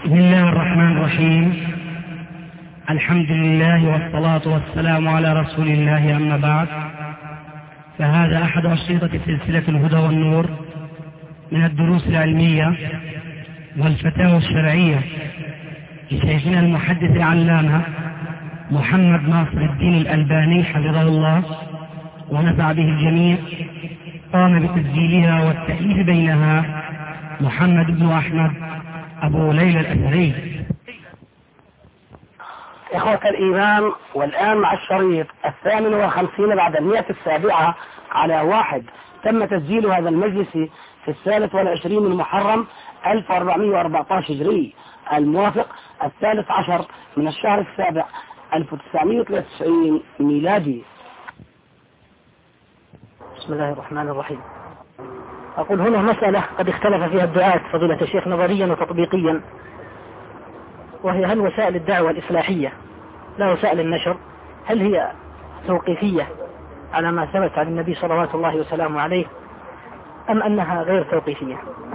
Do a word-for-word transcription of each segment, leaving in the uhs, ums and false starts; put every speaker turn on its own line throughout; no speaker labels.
بسم الله الرحمن الرحيم. الحمد لله والصلاة والسلام على رسول الله، أما بعد، فهذا أحد أشرطة سلسلة الهدى والنور من الدروس العلمية والفتاوى الشرعية لشيخنا المحدث العلامة محمد ناصر الدين الألباني حفظه الله ونفع به الجميع. قام بتسجيلها والتأليف بينها محمد بن أحمد أبو ليلى الأثري.
إخوة الإيمان، والآن مع الشريط الثامن والخمسين بعد المئة السابعة على واحد. تم تسجيل هذا المجلس في الثالث والعشرين من محرم ألف وأربعمائة وأربعة عشر هجري، الموافق الثالث عشر من الشهر السابع ألف وتسعمائة وثلاثة وتسعين ميلادي. بسم الله الرحمن الرحيم. أقول هنا مسألة قد اختلف فيها الدعاة فضيلة الشيخ نظريا وتطبيقيا، وهي هل وسائل الدعوة الإصلاحية لا وسائل النشر هل هي توقيفية على ما ثبت عن النبي صلوات الله وسلامه عليه، أم أنها غير توقيفية؟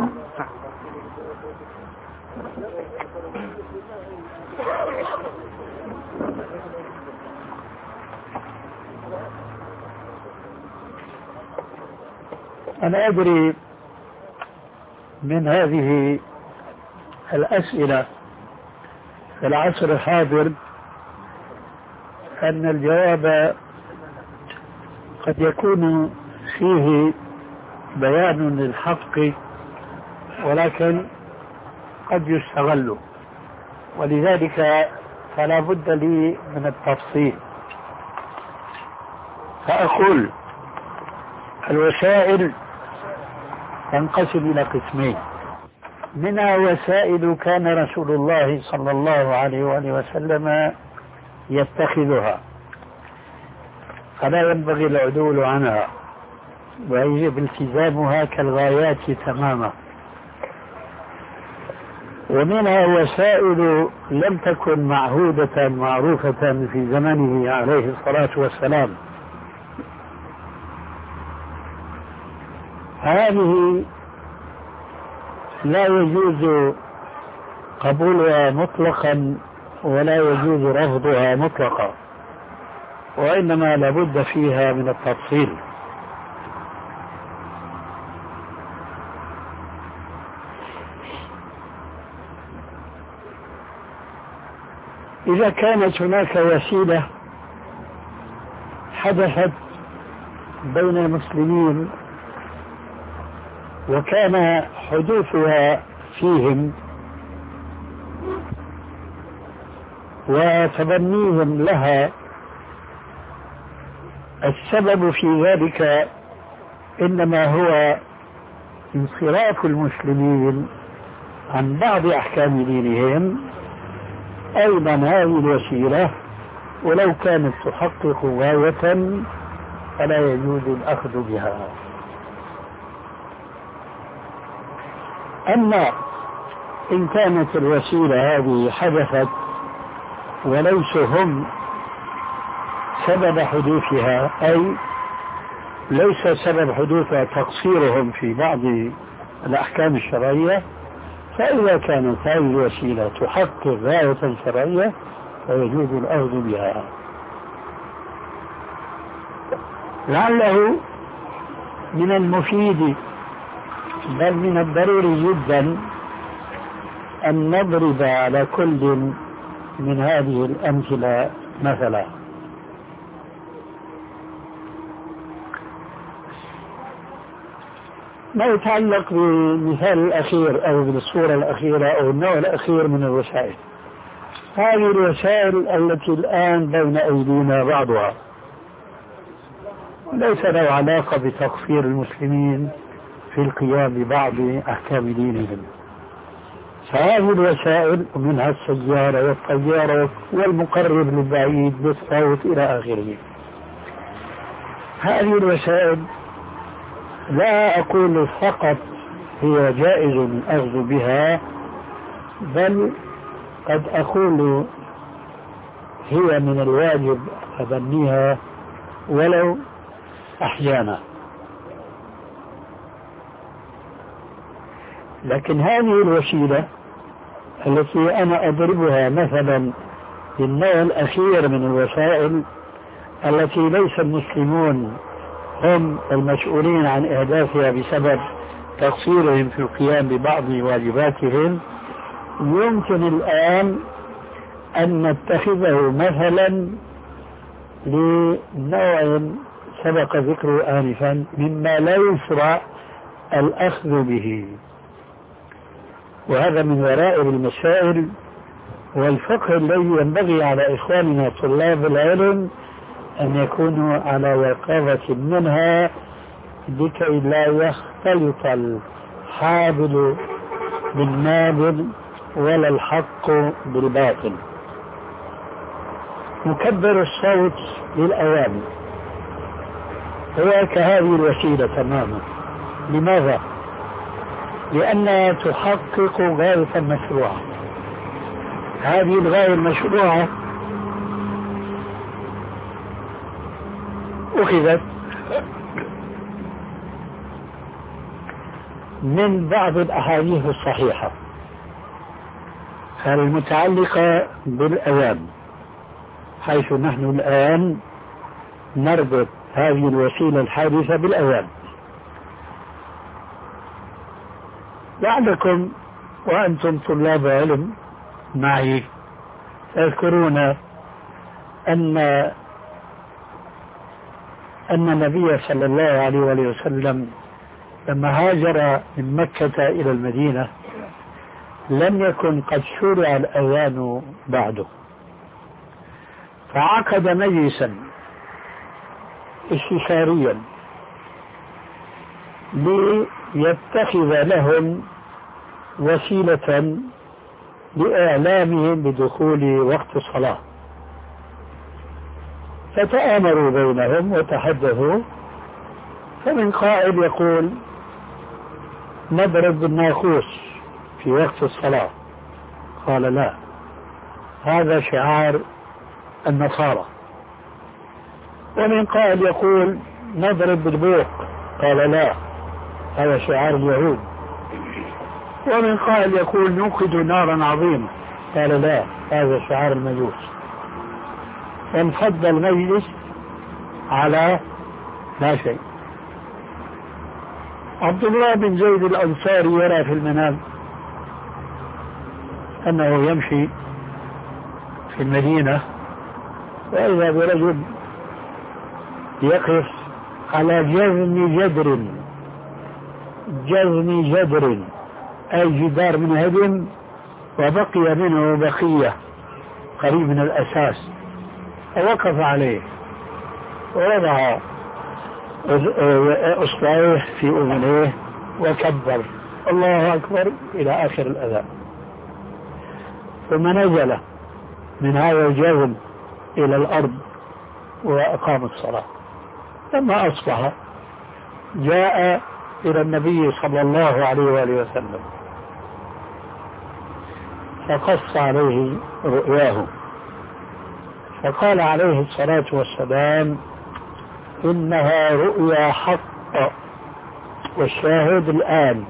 أنا أدري من هذه الأسئلة في العصر الحاضر أن الجواب قد يكون فيه بيان للحق، ولكن قد يستغل، ولذلك فلا بد لي من التفصيل. فأقول الوسائل تنقسم إلى قسمين. منها وسائل كان رسول الله صلى الله عليه وآله وسلم يتخذها فلا ينبغي العدول عنها، ويجب التزامها كالغايات تماما. ومنها وسائل لم تكن معهودة معروفة في زمنه عليه الصلاة والسلام، هذه لا يجوز قبولها مطلقا ولا يجوز رفضها مطلقا، وإنما لابد فيها من التفصيل. إذا كانت هناك وسيلة حدثت بين المسلمين وكان حدوثها فيهم وتبنيهم لها السبب في ذلك إنما هو انصراف المسلمين عن بعض أحكام دينهم، أيضا هذه الوسيلة ولو كانت تحقق غاية فلا يجوز الأخذ بها. أما إن كانت الوسيلة هذه حدثت وليس هم سبب حدوثها، أي ليس سبب حدوثها تقصيرهم في بعض الأحكام الشرعية، فإذا كانت هذه الوسيلة تحقق غاية شرعية فيجوز الأخذ بها. لعله من المفيد بل من الضروري جدا أن نضرب على كل من هذه الأمثلة مثلا. ما يتعلق بالمثال الأخير أو بالصورة الأخيرة أو النوع الأخير من الوسائل، هذه الوسائل التي الآن بين أيدينا بعضها ليس له علاقة بتكفير المسلمين في القيام ببعض أحكام دينهم، فهذه الوسائل منها السيارة والطيارة والمقرب للبعيد بالصوت إلى آخره. هذه الوسائل لا أقول فقط هي جائز الأخذ بها، بل قد أقول هي من الواجب تبنيها ولو أحيانا. لكن هذه الوسيلة التي أنا أضربها مثلا للنوع الأخير من الوسائل التي ليس المسلمون هم المسؤولين عن إهدافها بسبب تقصيرهم في القيام ببعض واجباتهم، يمكن الآن أن نتخذه مثلا لنوع سبق ذكره آنفا مما لا يشرع الأخذ به، وهذا من ورائر المسائل والفقه الذي ينبغي على إخواننا طلاب العلم أن يكونوا على يقظة منها لكي لا يختلط الحابل بالنابل ولا الحق بالباطل. مكبر الصوت للأوامر هو كهذه الوسيلة تماما. لماذا؟ لأنها تحقق غاية مشروعة. هذه الغاية المشروعة أخذت من بعض الأحاديث الصحيحة المتعلقة بالأوامر، حيث نحن الآن نربط هذه الوسيلة الحادثة بالأوامر. لعلكم وأنتم طلاب علم معي تذكرون أن أن النبي صلى الله عليه وسلم لما هاجر من مكة إلى المدينة لم يكن قد شرع الأذان بعده، فعقد مجلسا استشاريا ليتخذ لهم وسيلة لإعلامهم بدخول وقت الصلاة. فتآمروا بينهم وتحدثوا، فمن قائل يقول نضرب بالناقوس في وقت الصلاة، قال لا، هذا شعار النصارى. ومن قائل يقول نضرب بالبوق، قال لا، هذا شعار اليهود. ومن قائل يقول نوقد نارا عظيمة، قال لا، هذا شعار المجوس. فانفض المجلس على لا شيء. عبد الله بن زيد الأنصاري يرى في المنام أنه يمشي في المدينة وإذا برجل يقف على جذم جدر جذم جدر أي جدار من هدم وبقي منه بقية قريب من الأساس، فوقف عليه ووضع أصبعيه في أذنيه وكبر الله أكبر إلى آخر الأذان، ثم نزل من هذا الجذم إلى الأرض وأقام الصلاة. لما أصبح جاء إلى النبي صلى الله عليه وآله وسلم فقص عليه رؤياه، فقال عليه الصلاة والسلام إنها رؤيا حق والشاهد الآن،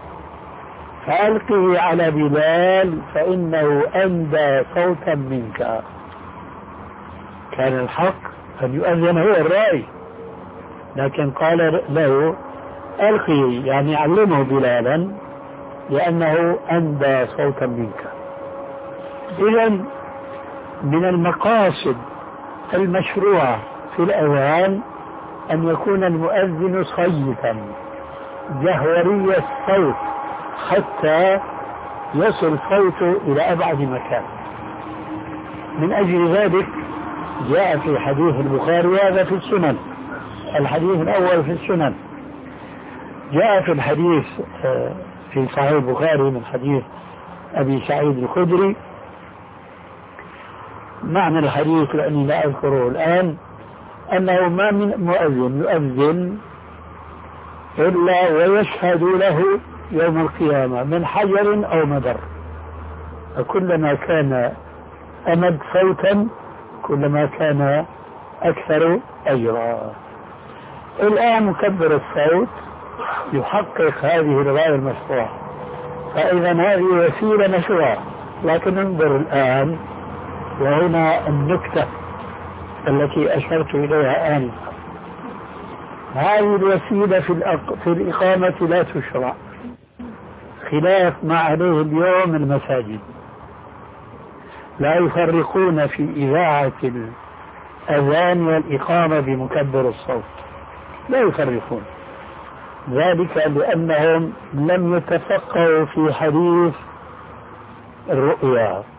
فألقه على بلال فإنه أندى صوتا منك. كان الحق أن يؤذن هو الرأي، لكن قال له ألقه يعني علمه بلالا لأنه أندى صوتا منك. إذن من المقاصد المشروعة في الأذان أن يكون المؤذن صيتا جهوري الصوت حتى يصل صوته إلى أبعد مكان. من أجل ذلك جاء في حديث البخاري، وهذا في السنن، الحديث الأول في السنن، جاء في الحديث في صحيح البخاري من حديث أبي سعيد الخدري، معنى الحديث لأني لا أذكره الآن، أنه ما من مؤذن يؤذن إلا ويشهد له يوم القيامة من حجر أو مدر، فكلما كان أمد صوتا كلما كان أكثر أجرا. الآن مكبر الصوت يحقق هذه الغاية المشروعة، فإذا هذه وسيلة مشروعة لكن انظر الآن، وهنا النكتة التي أشرت إليها آنفا، هذه الوسيلة في, الأق... في الإقامة لا تشرع، خلاف ما عليه اليوم المساجد، لا يفرقون في إذاعة الأذان والإقامة بمكبر الصوت، لا يفرقون، ذلك لأنهم لم يتفقهوا في حديث الرؤيا.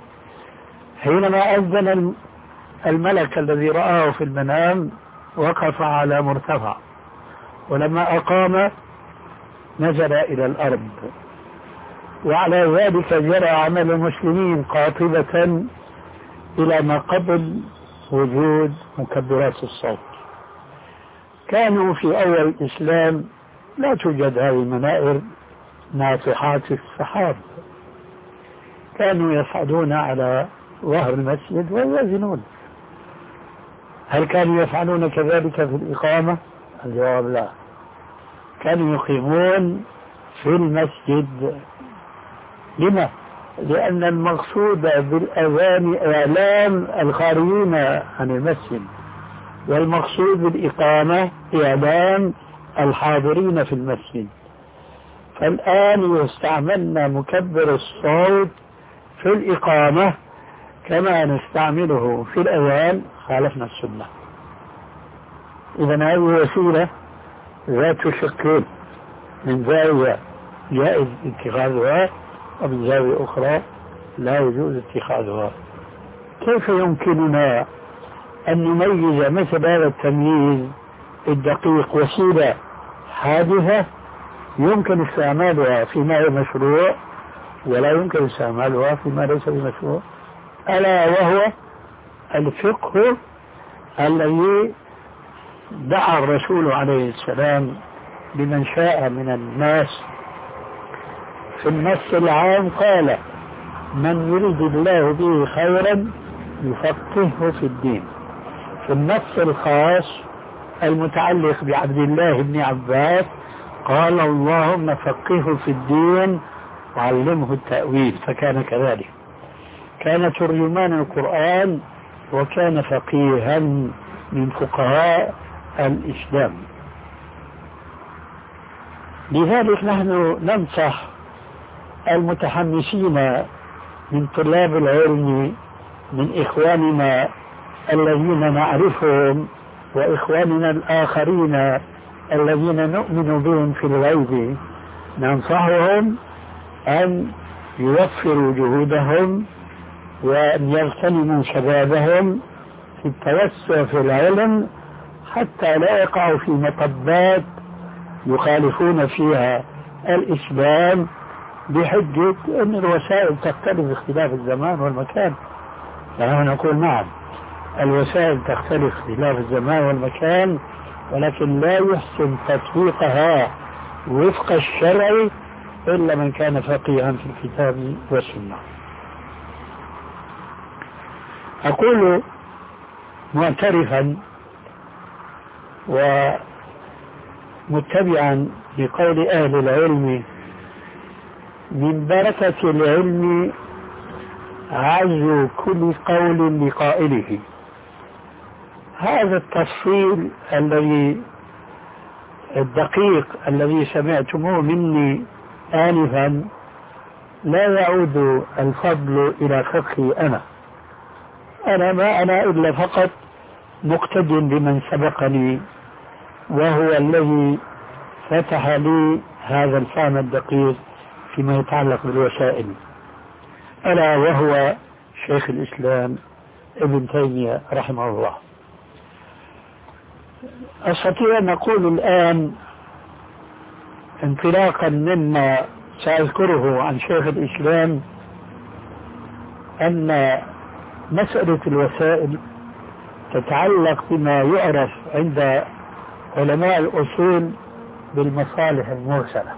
حينما أذن الملك الذي رآه في المنام وقف على مرتفع، ولما أقام نزل إلى الأرض، وعلى ذلك جرى عمل المسلمين قاطبة إلى ما قبل وجود مكبرات الصوت. كانوا في أول الإسلام لا توجد هذه المنائر ناطحات السحاب، كانوا يصعدون على ظهر المسجد ويأذنون. هل كانوا يفعلون كذلك في الإقامة؟ الجواب لا، كانوا يقيمون في المسجد. لما؟ لأن المقصود بالأذان إعلام الخارجين عن المسجد، والمقصود بالإقامة إعلام الحاضرين في المسجد. فالآن يستعملنا مكبر الصوت في الإقامة كما نستعمله في الأذان، خالفنا السنة. إذن هذه وسيلة ذات شقين، من زاوية جائز اتخاذها ومن زاوية أخرى لا يجوز اتخاذها. كيف يمكننا أن نميز مثل هذا التمييز الدقيق؟ وسيلة حادثة يمكن استعمالها فيما هو مشروع، ولا يمكن استعمالها فيما ليس بمشروع، ألا وهو الفقه الذي دعا الرسول عليه السلام لمن شاء من الناس. في النص العام قال: من يريد الله به خيرا يفقهه في الدين. في النص الخاص المتعلق بعبد الله بن عباس قال: اللهم فقهه في الدين وعلمه التأويل. فكان كذلك، كان ترجمان القرآن وكان فقيها من فقهاء الإسلام. لذلك نحن ننصح المتحمسين من طلاب العلم، من إخواننا الذين نعرفهم وإخواننا الآخرين الذين نؤمن بهم في الغيب، ننصحهم أن يوفروا جهودهم وأن يغتنموا شبابهم في التوسع في العلم، حتى لا يقعوا في مطبات يخالفون فيها الإسلام بحجة أن الوسائل تختلف اختلاف الزمان والمكان. فنحن نقول نعم، الوسائل تختلف اختلاف الزمان والمكان، ولكن لا يحسن تطبيقها وفق الشرع إلا من كان فقيها في الكتاب والسنة. أقول معترفا ومتبعا لقول أهل العلم: من بركة العلم عزو كل قول لقائله. هذا التفصيل الذي الدقيق الذي سمعتموه مني آنفا لا يعود الفضل إلى فقهي أنا، أنا ما أنا إلا فقط مقتد بمن سبقني، وهو الذي فتح لي هذا الفهم الدقيق فيما يتعلق بالوسائل، ألا وهو شيخ الإسلام ابن تيمية رحمه الله. أستطيع أن أقول الآن انطلاقا مما سأذكره عن شيخ الإسلام أن مسألة الوسائل تتعلق بما يعرف عند علماء الأصول بالمصالح المرسلة.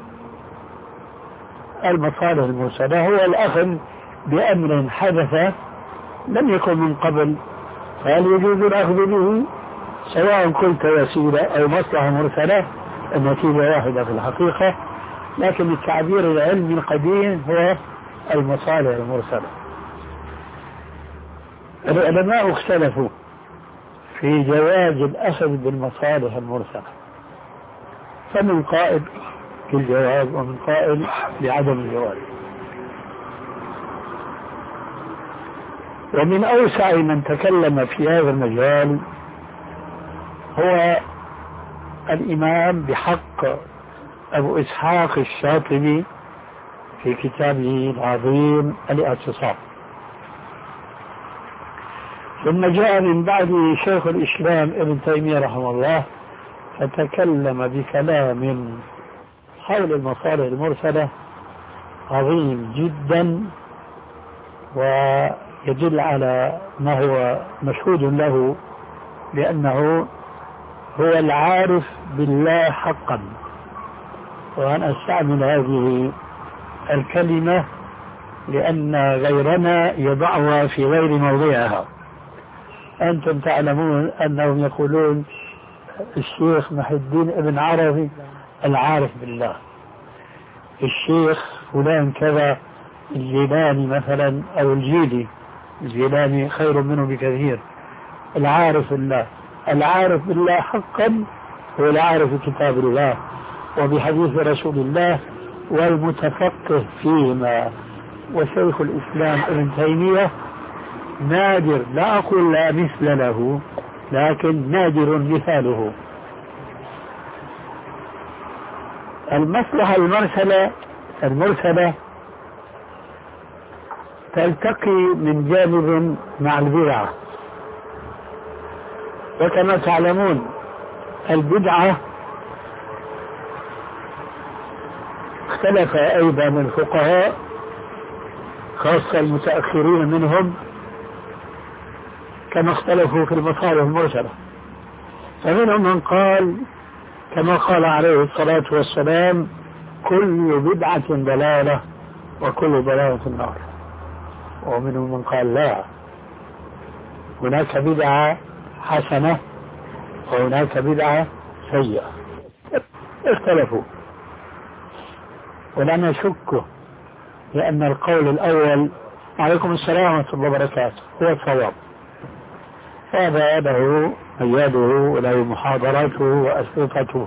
المصالح المرسلة هو الأخذ بأمر حدث لم يكن من قبل، فهل يجوز الأخذ به؟ سواء قلت وسيلة أو مصلحة مرسلة النتيجة واحدة في الحقيقة، لكن التعبير العلمي القديم هو المصالح المرسلة. العلماء اختلفوا في جواز الأخذ بالمصالح المرسلة، فمن قائل بالجواز ومن قائل بعدم الجواز. ومن أوسع من تكلم في هذا المجال هو الإمام بحق أبو إسحاق الشاطبي في كتابه العظيم الاعتصام. ثم جاء من بعده شيخ الإسلام ابن تيمية رحمه الله فتكلم بكلام حول المصالح المرسلة عظيم جدا، ويدل على ما هو مشهود له لأنه هو العارف بالله حقا. وأنا أستعمل هذه الكلمة لأن غيرنا يضعها في غير موضعها. أنتم تعلمون أنهم يقولون الشيخ محي الدين ابن عربي العارف بالله، الشيخ فلان كذا الجيلاني مثلا أو الجيلي، الجيلاني خير منه بكثير، العارف بالله. العارف بالله حقا هو العارف بكتاب الله وبحديث رسول الله والمتفقه فيما. وشيخ الإسلام ابن تيمية نادر، لا أقول لا مثل له، لكن نادر مثاله. المصلحة المرسلة المرسلة تلتقي من جانب مع البدعة، وكما تعلمون البدعة اختلف أيضا الفقهاء خاصة المتأخرين منهم كما اختلفوا في المصالح المرسلة. فمنهم من قال كما قال عليه الصلاة والسلام كل بدعة ضلالة وكل ضلالة في النار. ومنهم من قال لا، هناك بدعة حسنة وهناك بدعة سيئة. اختلفوا، ولا نشك لأن القول الأول عليكم السلام ورحمة الله وبركاته هو الصواب. هذا له أياده وله محاضراته وأسئلته.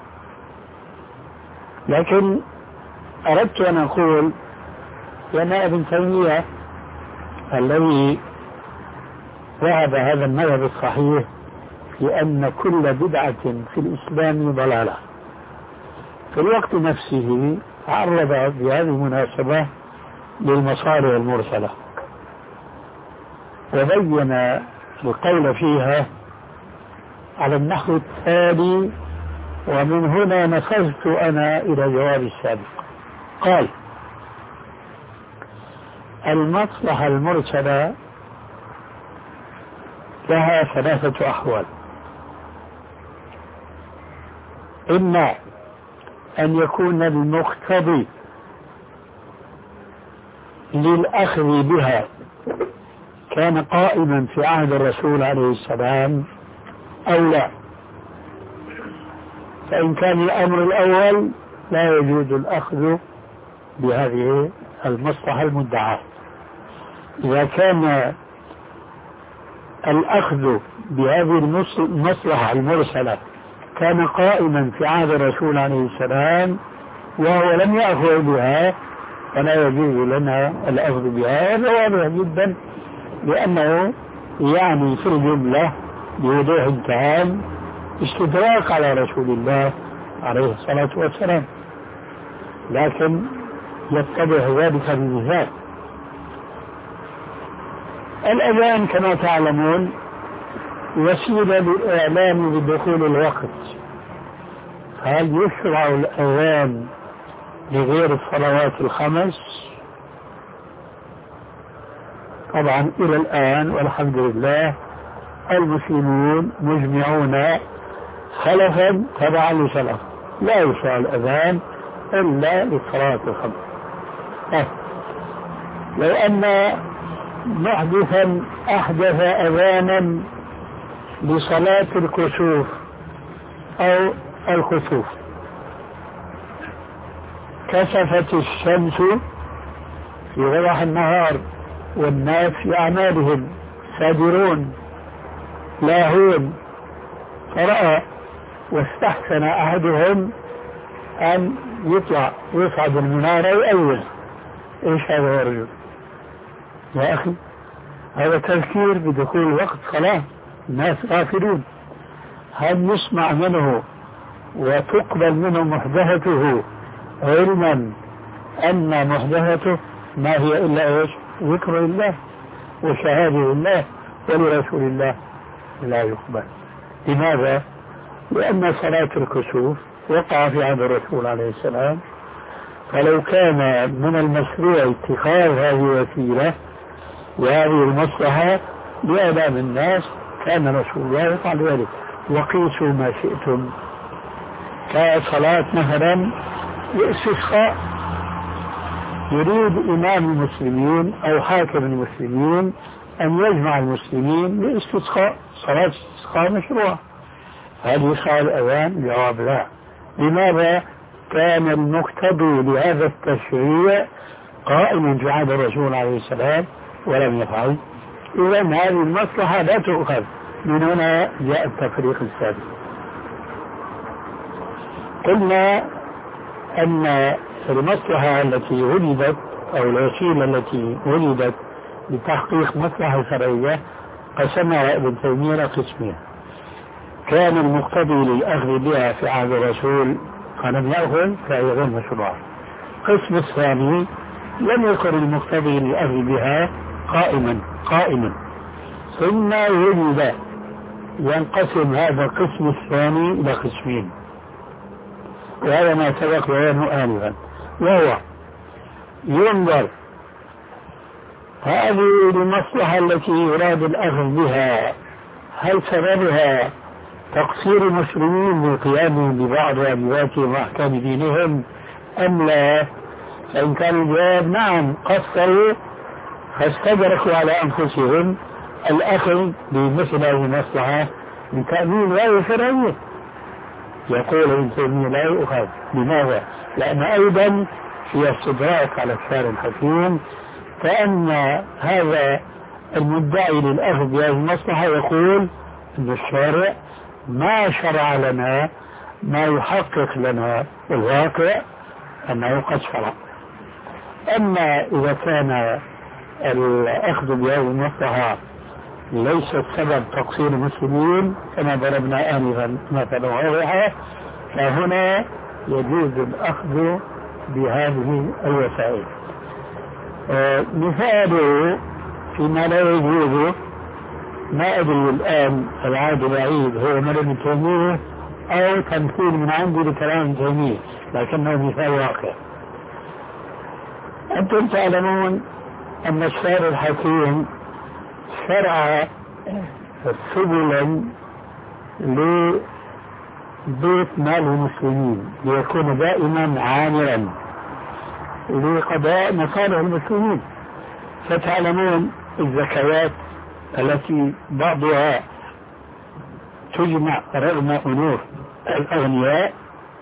لكن أردت أن أقول لأن ابن تيمية الذي ذهب هذا المذهب الصحيح في أن كل بدعة في الإسلام ضلالة، في الوقت نفسه عرض بهذه المناسبة للمصالح المرسلة وبين القول فيها على النحو التالي، ومن هنا نفذت أنا إلى جواب السابق. قال المصلحة المرسلة لها ثلاثة أحوال: إما أن يكون المقتضي للأخذ بها كان قائما في عهد الرسول عليه السلام أو لا. فإن كان الأمر الأول لا يجوز الأخذ بهذه المصلحة المدعاة. إذا كان الأخذ بهذه المصلحة المرسلة كان قائما في عهد الرسول عليه السلام وهو لم يأخذ بها فلا يجوز لنا الأخذ بها. هذا واضح جدا، لأنه يعني في الجملة بوضوح تام استدراك على رسول الله عليه الصلاة والسلام، لكن يتضح ذلك بمثال. الأذان كما تعلمون وسيلة للإعلام بدخول الوقت. هل يشرع الأذان لغير الصلوات الخمس؟ طبعا إلى الآن والحمد لله المسلمون مجمعون خلفا تبعا لسلف لا يشرع الأذان إلا للصلاة الخمس. أه. لو أن محدثا أحدث أذانا لصلاة الكسوف أو الخسوف، كسفت الشمس في وضح النهار والناس في أعمالهم سادرون لاهون، فرأى واستحسن أحدهم أن يطلع ويصعد المنارة ويأول. إيش هذا يا رجل؟ يا أخي هذا تذكير بدخول وقت صلاة، الناس غافلون. هل يسمع منه وتقبل منه محدثته علما أن محدثته ما هي إلا إيش؟ ذكر الله وشهادة الله ولرسول الله لا يقبل. لماذا؟ لأن صلاة الكسوف وقع في عهد الرسول عليه السلام، فلو كان من المشروع اتخاذ هذه الوسيلة وهذه المصلحة لإعلام الناس كان رسول الله يفعل ذلك. وقيسوا ما شئتم، كصلاة مثلا الاستسقاء، يريد إمام المسلمين أو حاكم المسلمين أن يجمع المسلمين لاستسقاء، صلاة الاستسقاء مشروع، هل يشرع الأذان؟ جواب لا. لماذا؟ كان المقتضي لهذا التشريع قائما في عهد الرسول عليه السلام ولم يفعل. إذا هذه المصلحة لا تؤخذ. من هنا جاء التفريق السادس. قلنا أن المصلحة التي ولدت أو الوسيلة التي ولدت لتحقيق مصلحة شرعية قسمها ابن تيمية قسمين. كان المقتضي للأخذ بها في عهد الرسول فلم يأخذ فهي غير مشروعة. القسم الثاني لم يكن المقتضي للأخذ بها قائما قائما ثم وجد. ينقسم هذا القسم الثاني إلى قسمين، وهذا ما سبق بيانه آنفا، وهو ينظر هذه المصلحة التي يراد الأخذ بها هل سببها تقصير المسلمين بالقيام ببعض واجباتهم وأحكام دينهم أم لا؟ فإن كان الجواب نعم قصروا فاستدركوا على أنفسهم الأخذ بمثل هذه المصلحة من تأمين غير شرعية، يقول ابن تيمية لا يؤخذ. لماذا؟ لأن أيضا في استدراك على الشارع الحكيم، كأن هذا المدعي للأخذ بهذه المصلحة يقول أن الشارع ما شرع لنا ما يحقق لنا الواقع أنه قد شرع. أما إذا كان الأخذ بهذه المصلحة ليس سبب تقصير المسلمين كما ضربنا آنفا مثلا واضحة، فهنا يجوز الأخذ بهذه الوسائل. آه مثاله فيما لا يجوز ما أدري الآن العاد العيد هو من ابن تيمية أو تمثيل من عندي لكلام ابن تيمية، لكنه مثال واقع. أنتم تعلمون أن الشارع الحكيم شرع سبلا لبيت مال المسلمين ليكون دائما عامرا لقضاء مصالح المسلمين. فتعلمون الزكوات التي بعضها تجمع رغم أنوف الأغنياء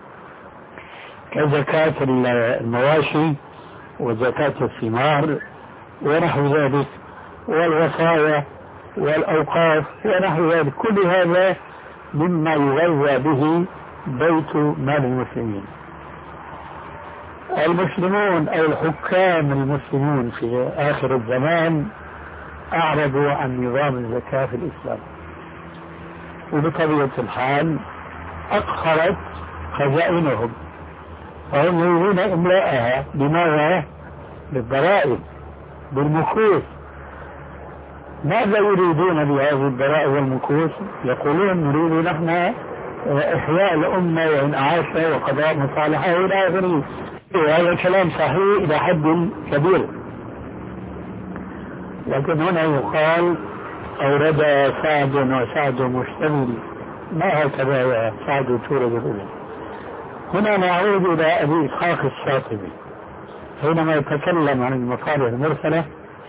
كزكاة المواشي وزكاة الثمار ونحو ذلك والوصايا والأوقاف ونحو ذلك، كل هذا مما يغذى به بيت مال المسلمين. المسلمون أو الحكام المسلمون في آخر الزمان أعرضوا عن نظام الزكاة في الإسلام، وبطبيعة الحال أقهرت خزائنهم وهم يريدون إملاءها. بماذا؟ بالضرائب بالمكوس. ماذا يريدون بهذه الضرائب والمكوس؟ يقولون نريد نحن إحياء الأمة وإنعاشها وقضاء مصالحها إلى آخره. وهذا الكلام صحيح إلى حد كبير، لكن هنا يقال أورد سعد وسعد مشتمل، ما هكذا يا سعد تورد الأولى. هنا نعود إلى أبي إسحاق الشاطبي حينما يتكلم عن المصالح المرسلة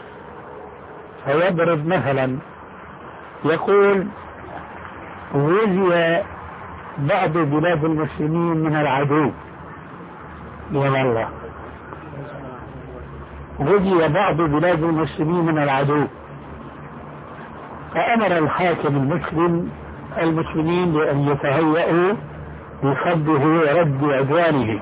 فيضرب مثلا يقول وزي بعض بلاد المسلمين من العدو من الله غزي بعض بلاد المسلمين من العدو، فأمر الحاكم المسلم المسلمين بأن يتهيئوا لصده ورد عدوانه،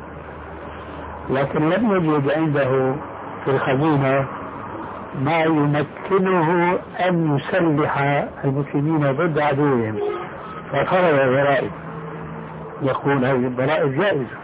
لكن لم يجد عنده في الخزينة ما يمكنه أن يسلح المسلمين ضد عدوهم، ففرض الضرائب. يقول هذه الضرائب جائزة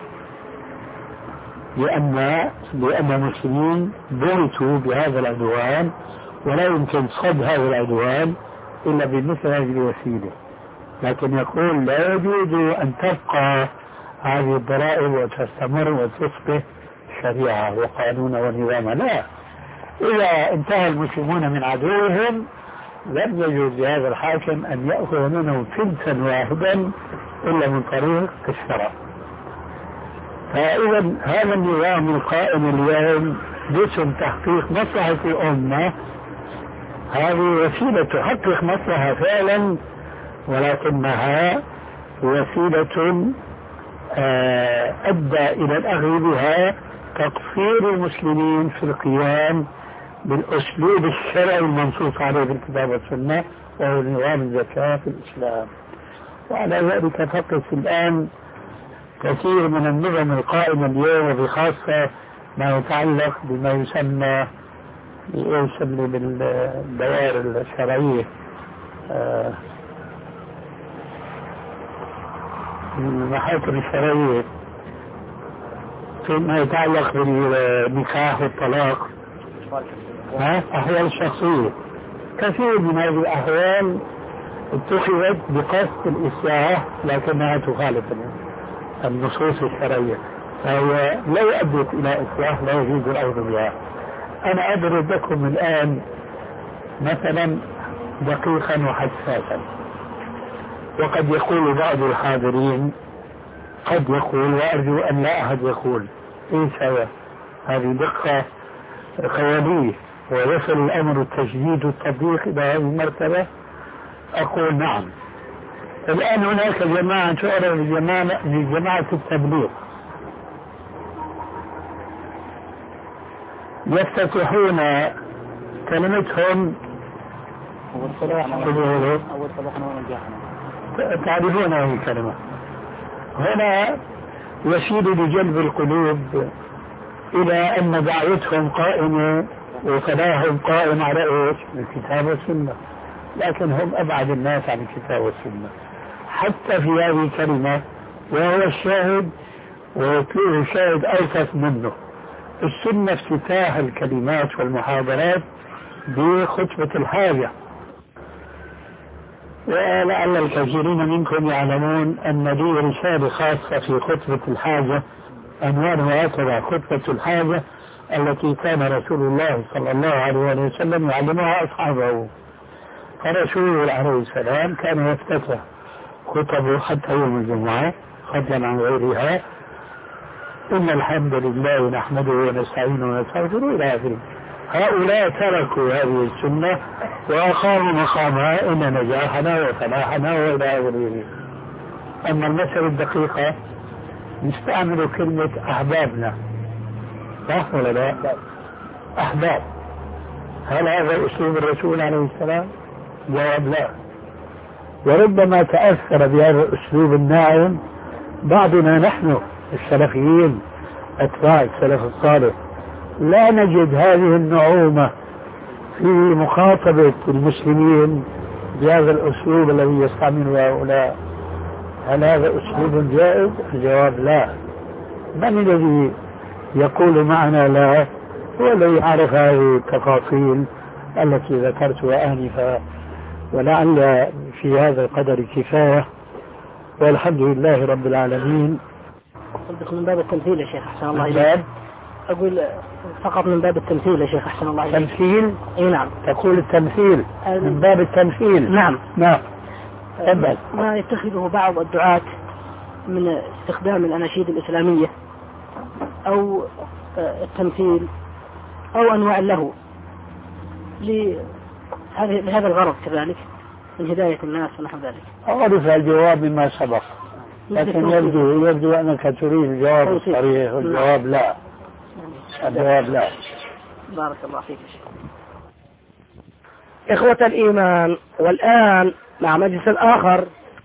لأن لأن المسلمين بغتوا بهذا العدوان، ولا يمكن صد هذا العدوان إلا بمثل هذه الوسيلة. لكن يقول لا يجوز أن تبقى هذه الضرائب وتستمر وتصبح شريعة وقانونا ونظاما، لا. إذا انتهى المسلمون من عدوهم لم يجوز لهذا الحاكم أن يأخذ منه فلسا واحدا إلا من طريق الشرع. فإذا هذا النظام القائم اليوم باسم تحقيق مصلحة الأمة، هذه وسيلة تحقق مصلحة فعلا، ولكنها وسيلة أدى إلى الأخذ بها تقصير المسلمين في القيام بالأسلوب الشرعي المنصوص عليه في الكتاب والسنة، وهو نظام الزكاة في الإسلام. وعلى ذلك تقف الآن كثير من النظم القائمة اليوم، وبخاصة ما يتعلق بما يسمى يسمى بالدوائر الشرعية، آه المحاكم الشرعية، فيما يتعلق بالنكاح والطلاق، أحوال الشخصية. كثير من هذه الأحوال اتخذت بقصد الإصلاح لكنها تخالف النصوص الشرعية، فهي لو أدت إلى إصلاح لا يجوز الأخذ بها. أنا أضرب لكم الآن مثلا دقيقا وحساسا، وقد يقول بعض الحاضرين، قد يقول وأرجو أن لا أحد يقول إيش هذا، هذه دقة خيالية ويصل الأمر التجديد والتطبيق إلى هذه المرتبة. أقول نعم. الآن هناك جماعة تعرف بجماعة التبليغ يفتتحون كلمتهم تعرفون هذه الكلمة، هنا يشير بجلب القلوب إلى أن دعوتهم قائمة وفلاحهم قائم على إيش؟ الكتاب والسنة، لكن هم أبعد الناس عن الكتاب والسنة حتى في هذه الكلمة، وهو الشاهد ويكون الشاهد أوثق منه. السنة افتتاح الكلمات والمحاضرات بخطبة الحاجة، ولعل الكثيرين منكم يعلمون أن لي رسالة خاصة في خطبة الحاجة عنوانها هكذا: خطبة الحاجة التي كان رسول الله صلى الله عليه وسلم يعلمها أصحابه. فرسوله عليه السلام كان يفتتح خطبه حتى يوم الجمعة فضلا عن غيرها: إن الحمد لله نحمده ونستعينه ونستغفره إلى آخره. هؤلاء تركوا هذه السنة وأقاموا مقامها إن نجاحنا وفلاحنا وإلى آخره. أما المسألة الدقيقة نستعمل كلمة أحبابنا، صح ولا لا؟ أحباب، هل هذا أسلوب الرسول عليه السلام؟ جواب لا. وربما تأثر بهذا الأسلوب الناعم بعضنا نحن السلفيين أتباع السلف الصالح، لا نجد هذه النعومة في مخاطبة المسلمين بهذا الأسلوب الذي يستعمله هؤلاء. هل هذا أسلوب جائز؟ الجواب لا. من الذي يقول معنا لا؟ هو الذي يعرف هذه التفاصيل التي ذكرتها آنفا، ولعل في هذا القدر كفاية، والحمد لله رب العالمين.
صدق من باب التمثيل يا شيخ أحسن الله إليك. أقول فقط من باب التمثيل يا شيخ أحسن الله إليك.
تمثيل؟
أي نعم.
تقول التمثيل من باب التمثيل؟
نعم
نعم.
ما يتخذه بعض الدعاة من استخدام الأناشيد الإسلامية أو التمثيل أو أنواع له لهذا الغرض كذلك من هداية الناس ونحو ذلك.
أعرف الجواب مما سبق، لكن يبدو يبدو أنك تريد الجواب الصريح، والجواب لا. الجواب لا.
بارك الله فيك يا شيخ.
إخوة الإيمان، والآن مع مجلس آخر.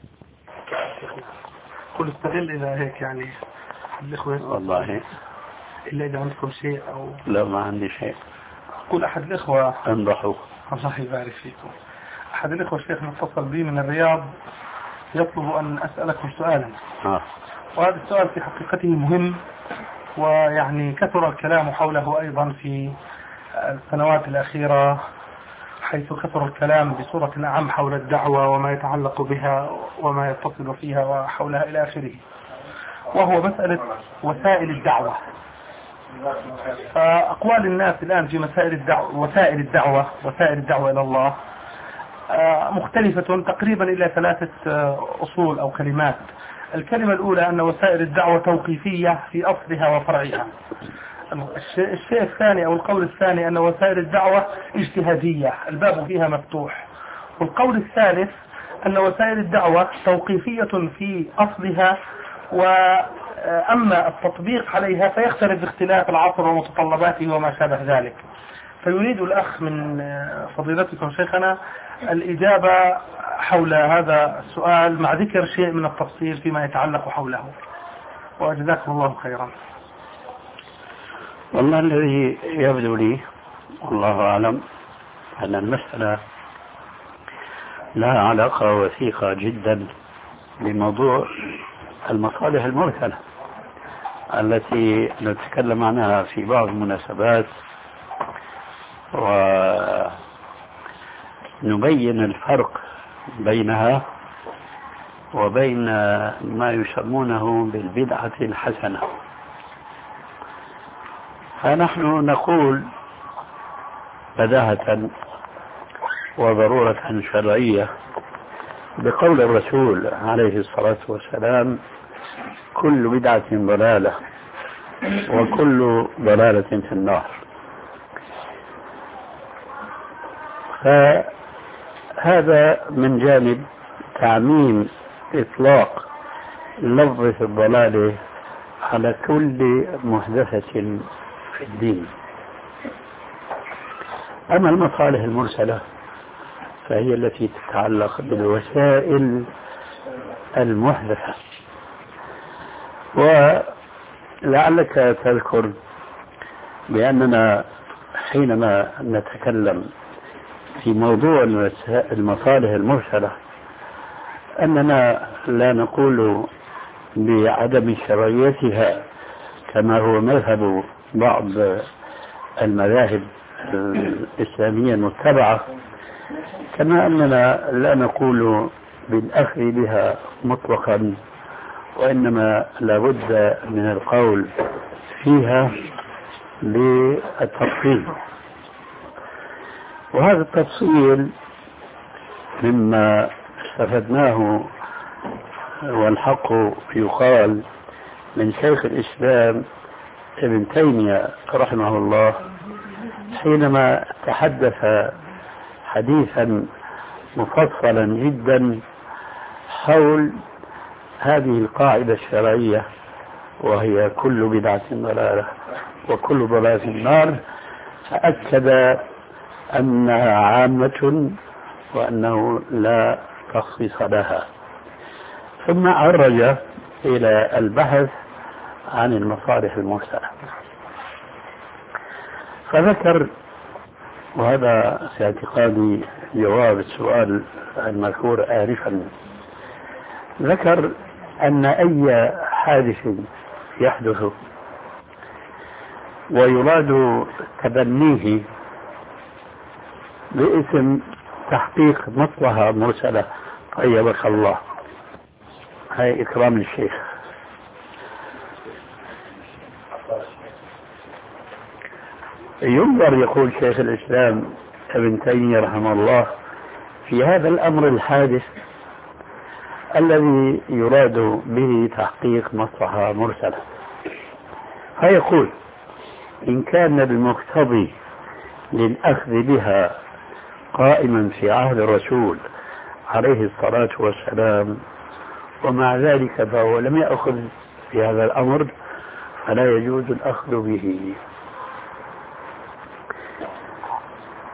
كل استغل إذا هيك يعني الإخوة.
والله
إلا إذا عندكم شيء أو
لا ما عندي شيء.
كل أحد الإخوة
انضحوا.
الله يبارك فيكم. أحد الإخوة الشيخ متصل بي من الرياض يطلب أن أسألكم سؤالا.
آه.
وهذا السؤال في حقيقته مهم، ويعني كثر الكلام حوله أيضا في السنوات الأخيرة، حيث كثر الكلام بصورة أعم حول الدعوة وما يتعلق بها وما يتصل فيها وحولها إلى آخره، وهو مسألة وسائل الدعوة. فأقوال الناس الآن في مسائل الدعوة وسائل الدعوة وسائل الدعوة إلى الله مختلفة تقريبا إلى ثلاثة أصول أو كلمات. الكلمة الأولى أن وسائل الدعوة توقيفية في أصلها وفرعها. الشيء الثاني أو القول الثاني أن وسائل الدعوة اجتهادية، الباب فيها مفتوح. والقول الثالث أن وسائل الدعوة توقيفية في أصلها، وأما التطبيق عليها فيختلف باختلاف العصر ومتطلباته وما شابه ذلك. فيريد الأخ من فضيلتكم شيخنا الإجابة حول هذا السؤال مع ذكر شيء من التفصيل فيما يتعلق حوله، وجزاكم الله خيرا.
والله الذي يبدو لي والله أعلم أن المسألة لها علاقة وثيقة جدا بموضوع المصالح المرسلة التي نتكلم عنها في بعض المناسبات، ونبين الفرق بينها وبين ما يسمونه بالبدعة الحسنة. فنحن نقول بداهة وضرورة شرعية بقول الرسول عليه الصلاة والسلام: كل بدعة ضلالة وكل ضلالة في النار. فهذا من جانب تعميم إطلاق لفظ الضلال على كل محدثة في الدين. أما المصالح المرسلة فهي التي تتعلق بالوسائل المحدثة. ولعلك تذكر بأننا حينما نتكلم في موضوع المصالح المرسلة أننا لا نقول بعدم شرعيتها كما هو مذهب بعض المذاهب الإسلامية المتبعة، كما أننا لا نقول بالأخذ بها مطلقا، وإنما لابد من القول فيها بالتفصيل. وهذا التفصيل مما استفدناه والحق يقال من شيخ الإسلام ابن تيمية رحمه الله حينما تحدث حديثا مفصلا جدا حول هذه القاعدة الشرعية، وهي كل بدعة ضلالة وكل ضلالة في النار، فأكد أنها عامة وأنه لا تخصيص لها. ثم عرج إلى البحث عن المصالح المرسلة فذكر، وهذا في اعتقادي جواب السؤال المذكور آنفا، ذكر أن أي حادث يحدث ويراد تبنيه باسم تحقيق مصلحة مرسلة طيبك الله، هاي إكرام للشيخ، ينظر يقول شيخ الإسلام ابن تيمية رحمه الله في هذا الأمر الحادث الذي يراد به تحقيق مصلحة مرسلة، فيقول: إن كان المقتضي للأخذ بها قائما في عهد الرسول عليه الصلاة والسلام ومع ذلك فهو لم يأخذ بهذا الأمر فلا يجوز الأخذ به.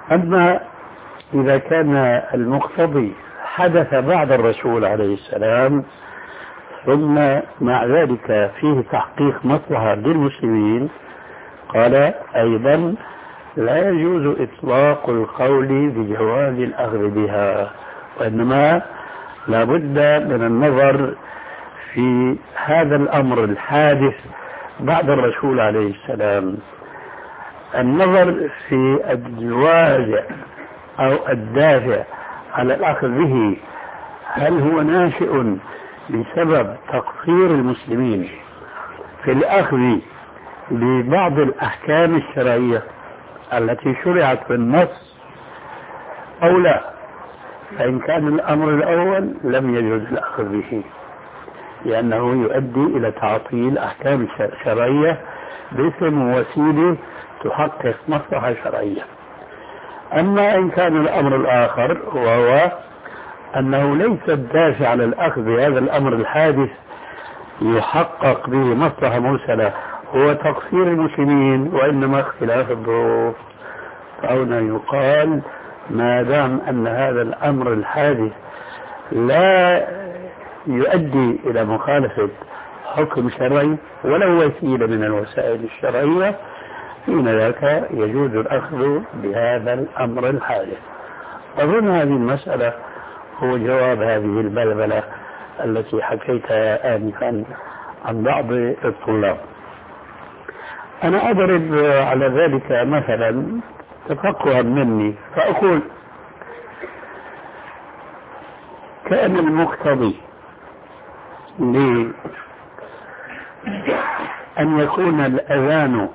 أما إذا كان المقتضي حدث بعد الرسول عليه السلام ثم مع ذلك فيه تحقيق مصلحة للمسلمين، قال أيضا لا يجوز إطلاق القول بجواز الأخذ بها، وإنما لا بد من النظر في هذا الأمر الحادث بعد الرسول عليه السلام، النظر في الجواز أو الدافع على الأخذ به، هل هو ناشئ بسبب تقصير المسلمين في الأخذ ببعض الأحكام الشرعية التي شرعت في النص أو لا؟ فإن كان الأمر الأول لم يجوز الأخذ به، لأنه يؤدي إلى تعطيل أحكام شرعية باسم وسيلة تحقق مصلحة شرعية. أما إن كان الأمر الآخر وهو أنه ليس الدافع على الأخذ بهذا الأمر الحادث يحقق به مصلحة مرسلة هو تقصير المسلمين وإنما اختلاف الظروف، فهنا يقال ما دام أن هذا الأمر الحادث لا يؤدي إلى مخالفة حكم شرعي ولو وسيلة من الوسائل الشرعية، حين ذاك يجوز الأخذ بهذا الأمر الحادث. أظن هذه المسألة هو جواب هذه البلبلة التي حكيتها آنفا عن بعض الطلاب. أنا أضرب على ذلك مثلا تفقها مني فأقول كان المقتضي لأن يكون الأذان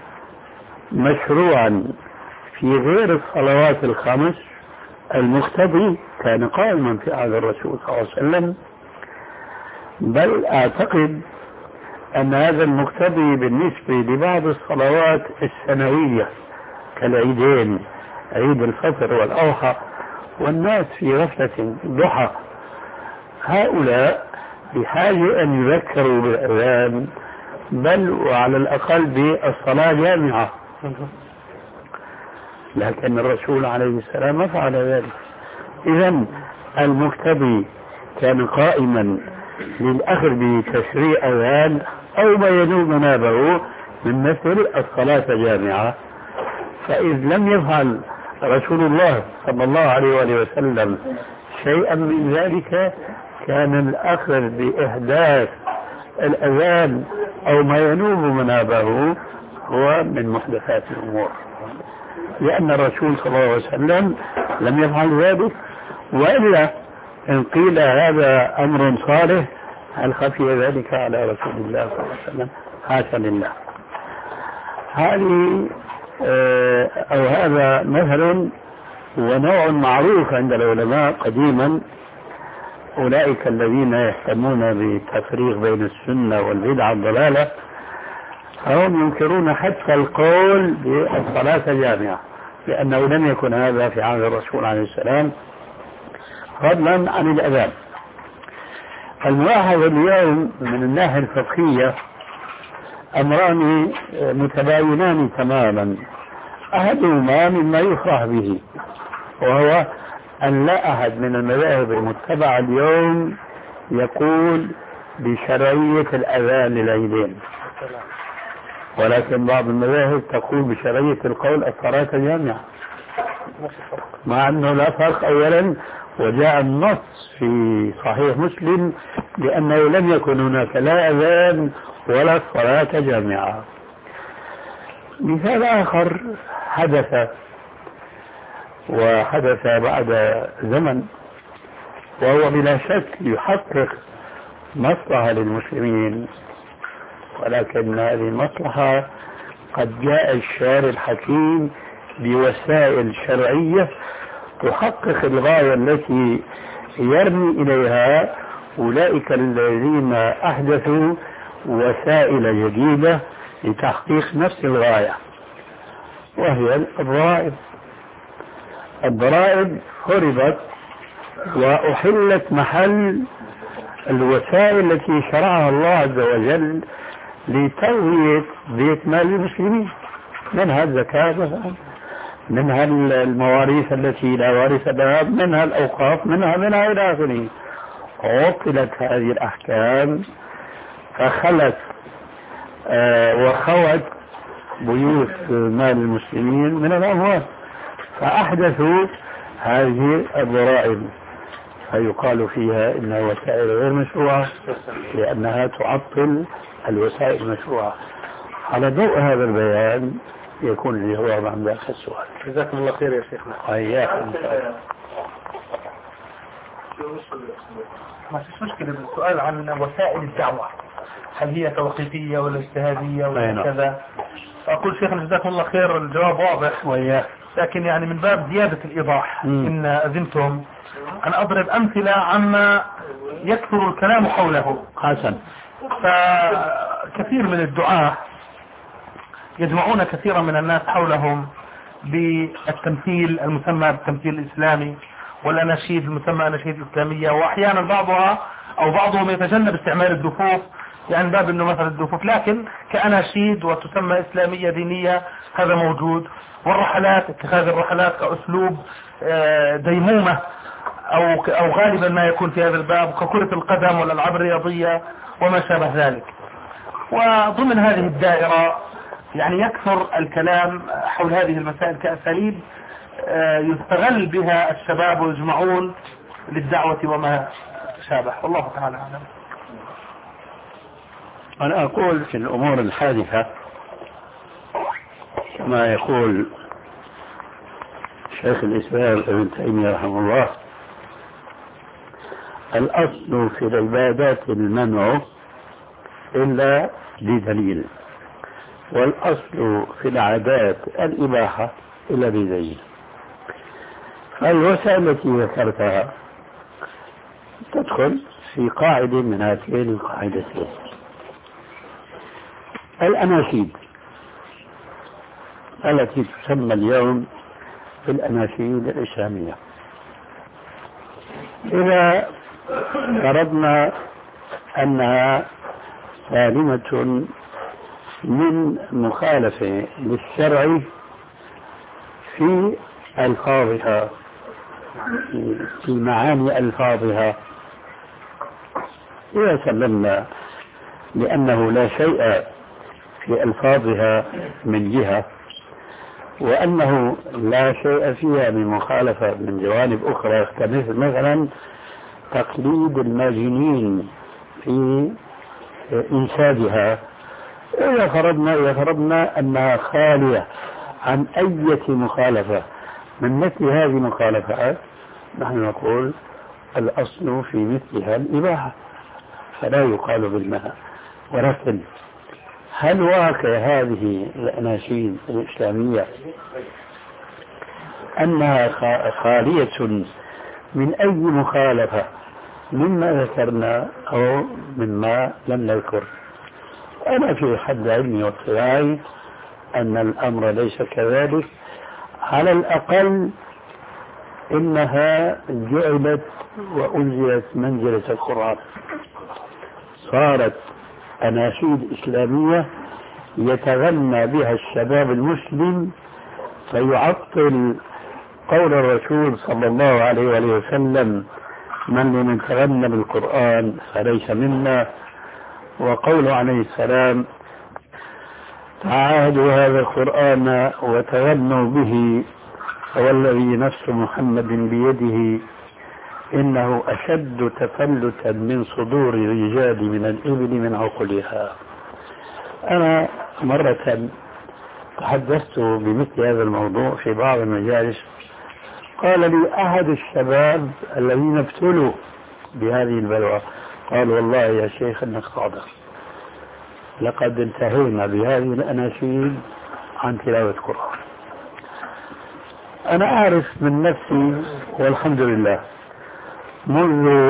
مشروعا في غير الصلوات الخمس، المقتضي كان قائما في عهد الرسول صلى الله عليه وسلم، بل أعتقد أن هذا المقتضي بالنسبة لبعض الصلوات السنوية كالعيدين، عيد الفطر والأضحى، والناس في غفلة ضحى، هؤلاء بحاجة أن يذكروا بالأذان بل وعلى الأقل بالصلاة جامعة، لكن الرسول عليه السلام ما فعل ذلك. إذن المقتضي كان قائما للأخذ بتشريع أذان أو ما ينوب منابه من مثل الصلاة جامعة، فإذ لم يفعل رسول الله صلى الله عليه وآله وسلم شيئا من ذلك كان الأخذ بإحداث الأذان أو ما ينوب منابه هو من محدثات الأمور، لأن الرسول صلى الله عليه وسلم لم يفعل ذلك. وإلا إن قيل هذا أمر صالح هل خفي ذلك على رسول الله صلى الله عليه وسلم؟ حاشا لله. هذه أو هذا مثل ونوع معروف عند العلماء قديما، أولئك الذين يهتمون بالتفريق بين السنة والبدعة الضلالة فهم ينكرون حتى القول بالصلاة جامعة، لأنه لم يكن هذا في عهد الرسول عليه السلام، فضلا عن الأذان. الملاحظ اليوم من الناحية الفقهية أمران متباينان تماما، أحدهما مما يفرح به، وهو أن لا أحد من المذاهب المتبعة اليوم يقول بشرعية الأذان للعيدين، ولكن بعض المذاهب تقول بشرعية القول الصلاة جامعة، مع أنه لا فرق. أولا وجاء النص في صحيح مسلم بأنه لم يكن هناك لا أذان ولا صلاة جامعة. مثال آخر حدث وحدث بعد زمن، وهو بلا شك يحقق مصلحة للمسلمين، ولكن هذه المصلحة قد جاء الشارع الحكيم بوسائل شرعية تحقق الغاية التي يرمي إليها أولئك الذين أحدثوا وسائل جديدة لتحقيق نفس الغاية، وهي الضرائب. الضرائب فرضت وأحلت محل الوسائل التي شرعها الله عز وجل لتروية بيت مال المسلمين، منها الزكاة مثلا منها المواريث التي لا وارث لها، منها الأوقاف، منها منها إلى آخره. عطلت هذه الأحكام فخلت آه وخوت بيوت مال المسلمين من الأموال، فأحدثوا هذه الضرائب، فيقال فيها إنها وسائل غير مشروعة لأنها تعطل الوسائل المشروعة. على ضوء هذا البيان يكون الجواب عن ذاك السؤال.
جزاكم الله خير يا شيخنا.
وإياكم.
ما فيش مشكلة بالسؤال عن وسائل الدعوة، هل هي توقيفية ولا اجتهادية ولا كذا؟ أقول شيخنا جزاكم الله خير، الجواب واضح،
وإياك.
لكن يعني من باب زيادة الإيضاح
مم.
إن أذنتم أن أضرب أمثلة عما يكثر الكلام حوله.
حسن.
فكثير من الدعاة يجمعون كثيرا من الناس حولهم بالتمثيل المسمى بالتمثيل الإسلامي والأناشيد المسمى أناشيد إسلامية، وأحيانا بعضها أو بعضهم يتجنب استعمال الدفوف، يعني باب أنه مثلا الدفوف لكن كأناشيد وتسمى إسلامية دينية، هذا موجود. والرحلات، اتخاذ الرحلات كأسلوب ديمومة أو أو غالبا ما يكون في هذا الباب، ككرة القدم والألعاب الرياضية وما شابه ذلك. وضمن هذه الدائرة يعني يكثر الكلام حول هذه المسائل كأساليب يستغل بها الشباب ويجمعون للدعوة وما شابه، والله تعالى أعلم.
أنا أقول في الأمور الحادثة كما يقول شيخ الإسلام ابن تيمية رحمه الله: الأصل في العبادات المنع إلا بدليل، والأصل في العادات الإباحة إلا بدليل. فالوسائل التي ذكرتها تدخل في قاعدة من هاتين القاعدتين. الأناشيد التي تسمى اليوم بالأناشيد الإسلامية، إذا فرضنا أنها سالمة من مخالفة للشرع في ألفاظها، في معاني ألفاظها، إذا سلمنا لأنه لا شيء في ألفاظها من جهة، وأنه لا شيء فيها من مخالفة من جوانب أخرى، كمثل مثلا تقليد الماجنين في إنشادها، إذا فرضنا إذا فرضنا أنها خالية عن أي مخالفة من مثل هذه المخالفات، نحن نقول الأصل في مثلها الإباحة، فلا يقال بالماء. ولكن هل واقع هذه الأناشيد الإسلامية أنها خالية من أي مخالفة مما ذكرنا أو مما لم نذكر؟ أنا في حد علمي واطلاعي أن الأمر ليس كذلك. على الأقل إنها جعلت وأنزلت منزلة القرآن، صارت أناشيد إسلامية يتغنى بها الشباب المسلم، فيعطل قول الرسول صلى الله عليه وآله وسلم: من لم يتغنى بالقرآن فليس منا، وقوله عليه السلام: تعاهدوا هذا القرآن وتغنوا به، فوالذي نفس محمد بيده إنه أشد تفلتا من صدور الرجال من الإبل من عقلها. أنا مرة تحدثت بمثل هذا الموضوع في بعض المجالس، قال لي أحد الشباب الذين ابتلوا بهذه البلوى، قال: والله يا شيخ إنك صادق، لقد انتهينا بهذه الأناشيد عن تلاوة القرآن. أنا أعرف من نفسي والحمد لله منذ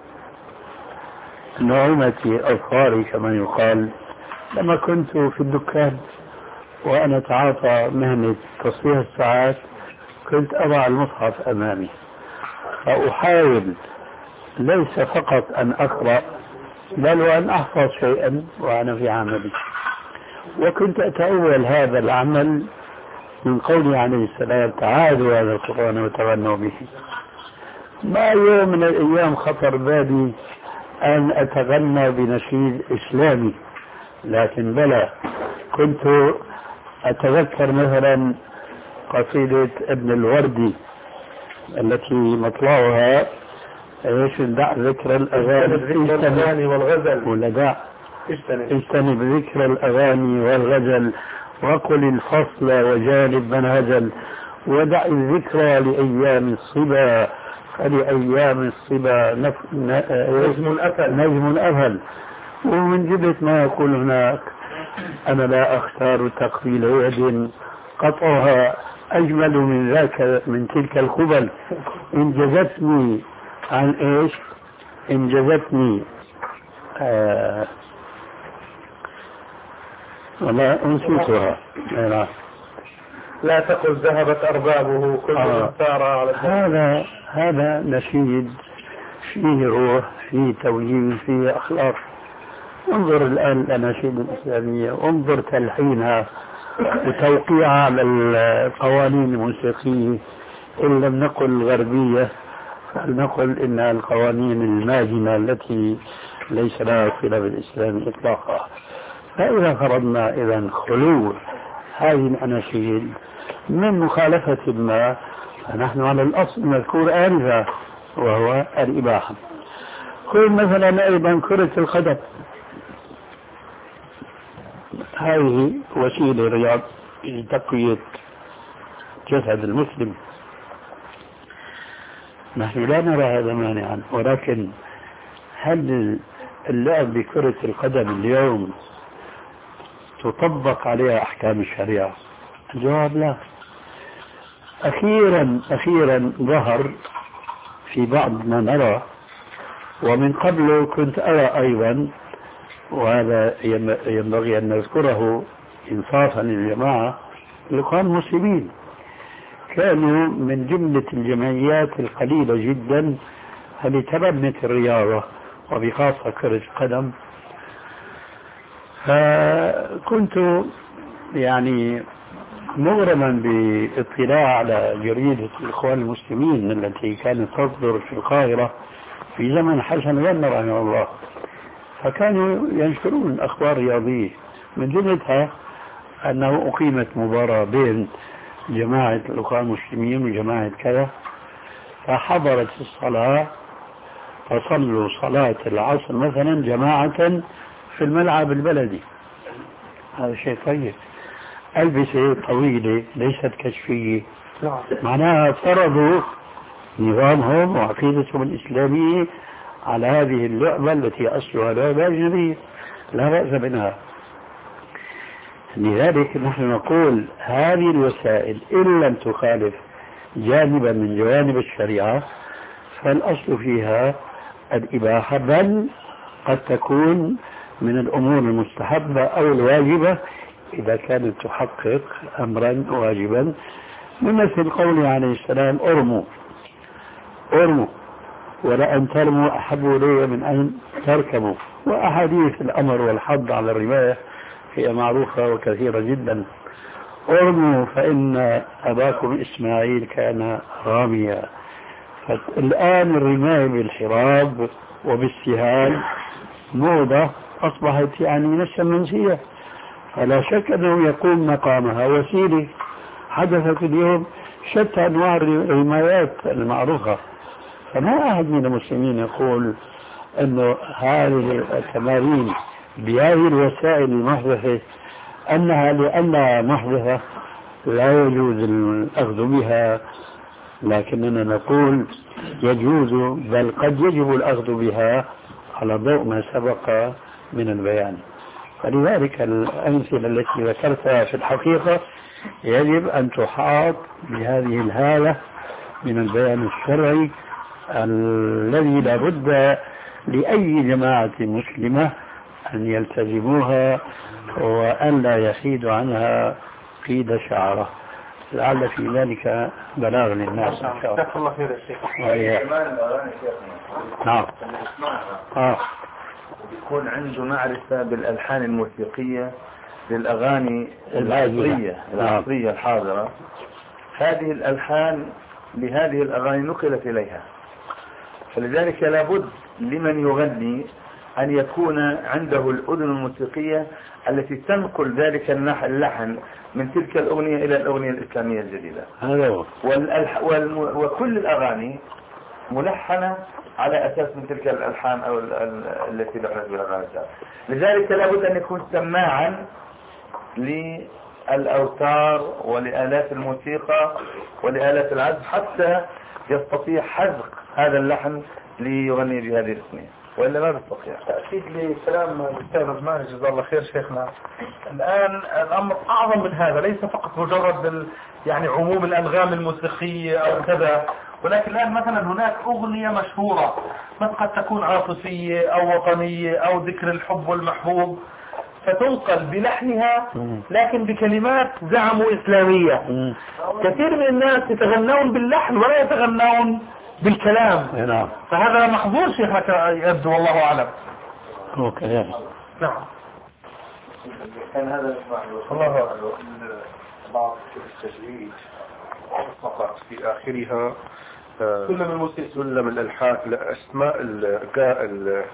نعومة أظفاري كما يقال، لما كنت في الدكان وأنا أتعاطى مهنة تصليح الساعات، كنت أضع المصحف أمامي فأحاول ليس فقط أن أقرأ بل وأن أحفظ شيئا وأنا في عملي، وكنت أتأول هذا العمل من قوله عليه السلام تعالوا هذا القرآن وتغنوا به. ما يوم من الأيام خطر بالي أن أتغنى بنشيد إسلامي، لكن بلى كنت أتذكر مثلا قصيدة ابن الوردي التي مطلعها ايش دع ذكر الأغاني والغزل ولا دع اجتنب ذكر الأغاني والغزل وقل الفصل وجانب من هزل ودع الذكرى لأيام الصبا فلأيام الصبا نف... نجم أفل نجم أفل. ومن جبت ما يقول هناك أنا لا أختار تقبيل يد قطعها أجمل من ذاك من تلك القبل إن جزتني عن إيش إن جزتني آه ولا أنسيتها لا,
لا تقل ذهبت أربابه كل
آه.
سار على
هذا هذا نشيد فيه روح فيه توجيه فيه أخلاق. انظر الآن الأناشيد الإسلامية انظر تلحينها وتوقيعها على القوانين الموسيقية إن لم نقل غربية فلنقل إنها القوانين الماجنة التي ليس لها صلة بالإسلام إطلاقا. فإذا فرضنا إذا خلو هذه الأناشيد من مخالفة ما فنحن على الأصل المذكور آنفا وهو الإباحة. قل مثلا أيضا كرة القدم هذه وسيلة رياض لتقوية جسد المسلم، نحن لا نرى هذا مانعا، ولكن هل اللعب بكرة القدم اليوم تطبق عليها أحكام الشريعة؟ الجواب لا. أخيرا أخيرا ظهر في بعض ما نرى، ومن قبل كنت أرى أيضا، وهذا ينبغي أن نذكره إنصافا للجماعة، الإخوان المسلمين كانوا من جملة الجمعيات القليلة جدا التي تبنت الرياضة وبخاصة كرة القدم. فكنت يعني مغرما باطلاع على جريدة الإخوان المسلمين التي كانت تصدر في القاهرة في زمن حسن البنا رحمه الله، فكانوا ينشرون أخبار رياضية، من جملتها أنه أقيمت مباراة بين جماعة الأخوان المسلمين وجماعة كذا، فحضرت الصلاة فصلوا صلاة العصر مثلا جماعة في الملعب البلدي. هذا شيء طيب. ألبسة طويلة ليست كشفية، معناها فرضوا نظامهم وعقيدتهم الإسلامية على هذه اللعبة التي أصلها لعبة أجنبية لا بأس منها. لذلك نحن نقول هذه الوسائل إن لم تخالف جانبا من جوانب الشريعة فالأصل فيها الإباحة، بل قد تكون من الأمور المستحبة أو الواجبة إذا كانت تحقق أمرا واجبا، مثل قوله عليه السلام أرموا أرموا ولأن ترموا أحب إلي من أن تركبوا. وأحاديث الأمر والحض على الرماية هي معروفة وكثيرة جدا. أرموا فإن أباكم إسماعيل كان راميا. فالآن الرماية بالحراب وبالسهام موضة أصبحت يعني نفسا منسية، فلا شك أنه يقوم مقامها وسيلة. حدثت اليوم شتى أنواع الرمايات المعروفة، فما أحد من المسلمين يقول أنه هذه التمارين بهذه الوسائل المحدثة أنها لأنها محدثة لا يجوز الأخذ بها، لكننا نقول يجوز بل قد يجب الأخذ بها على ضوء ما سبق من البيان. فلذلك الأمثلة التي ذكرتها في الحقيقة يجب أن تحاط بهذه الهالة من البيان الشرعي الذي لا بد لأي جماعة مسلمة أن يلتزموها وأن لا يحيد عنها قيد شعره، لعل في ذلك بلاغ للناس إن شاء الله.
الله خير يا شيخ.
نعم. آه.
يكون عنده معرفة بالألحان الموسيقية للأغاني العصرية العصرية الحاضرة، هذه الألحان لهذه الأغاني نقلت إليها، فلذلك لابد لمن يغني أن يكون عنده الأذن الموسيقية التي تنقل ذلك اللحن من تلك الأغنية إلى الأغنية الإسلامية الجديدة. والألح... والم... وكل الأغاني ملحنة على أساس من تلك الألحان أو ال... ال... التي لحنت بالأغاني. لذلك لابد أن يكون سماعا للأوتار ولآلات الموسيقى ولآلات العزف حتى يستطيع حذق هذا اللحن ليغني بهذه الأغنية، وإلا ما بيستطيع.
تأكيد لكلام الأستاذ عثمان جزاه الله خير شيخنا، الآن الأمر أعظم من هذا، ليس فقط مجرد ال... يعني عموم الأنغام الموسيقية أو كذا، ولكن الآن مثلا هناك أغنية مشهورة قد تكون عاطفية أو وطنية أو ذكر الحب والمحبوب، فتنقل بلحنها لكن بكلمات زعموا إسلامية. كثير من الناس يتغنون باللحن ولا يتغنون بالكلام.
نعم.
فهذا محظور شيخنا يبدو والله أعلم.
هو كذلك.
نعم.
كان هذا
الله أعلم.
بعض التجويد فقط في آخرها
سلم الموسيقى
سلم الألحان لأسماء ال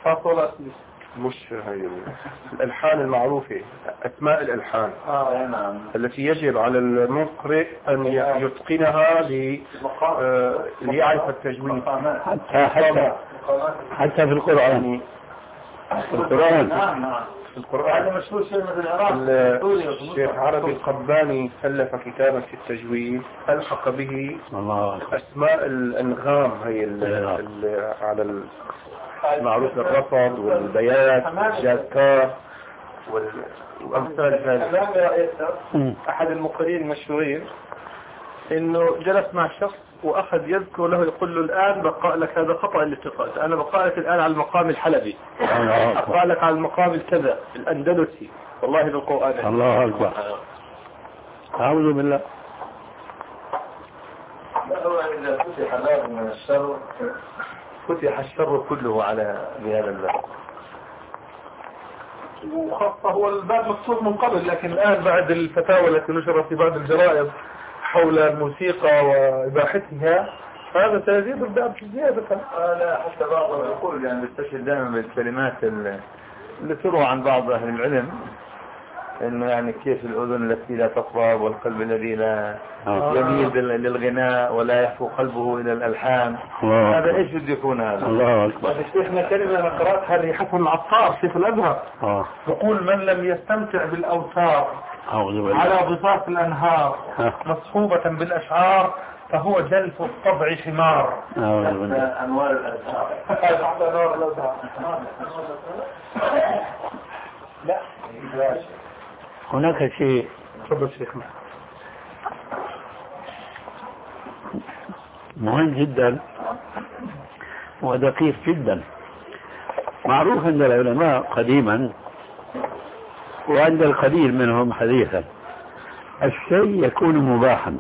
مش هاي الألحان المعروفة، أسماء الألحان
آه نعم.
التي يجب على المقرئ أن يتقنها ليعرف التجويد.
حتى حتى حتى في القرآن في القرآن
نعم نعم
في القرآن
هذا مشهور شيء مثل العراق.
الشيخ عربي القباني ألف كتابا في التجويد ألحق به أسماء الأنغام هي على معروف الرفض والبيات والجاكار والأمثال هذه. أحد المقرئين المشهورين إنه جلس مع شخص وأخذ يذكر له يقول له الآن بقى لك هذا خطأ اللي اتقاء، أنا بقى لك الآن على المقام الحلبي، بقى لك على المقام الكذا الأندلسي، والله بالقرآن.
الله أكبر. أعوذ بالله.
لا هو إذا فتح باب من الشر فتح الشر كله على بهذا الباب،
وخاصة هو الباب مفتوح من قبل، لكن الآن بعد الفتاوى التي نشرت في بعض الجرائد حول الموسيقى وإباحتها هذا سيزيد الباب في زيادة.
لا حتى بعضهم يقول يعني بيستشهد دائما بالكلمات اللي تروى عن بعض أهل العلم إنه يعني كيف الأذن التي لا تطرب والقلب الذي لا يميل للغناء ولا يحفو قلبه إلى الألحان. هذا إيش بده يكون هذا؟
الله أكبر.
شيخنا كلمة أنا قرأتها لحسن العطار شيخ الأزهر يقول من لم يستمتع بالأوتار على ضفاف الأنهار مصحوبة بالأشعار فهو جلف الطبع حمار.
أنوار الأزهار.
أنوار الأزهار. لا
هناك شيء
تفضل شيخنا
مهم جدا ودقيق جدا. معروف عند العلماء قديما وعند القليل منهم حديثا الشيء يكون مباحا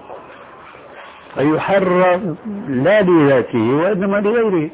فيحرم لا لذاته وإنما لغيره.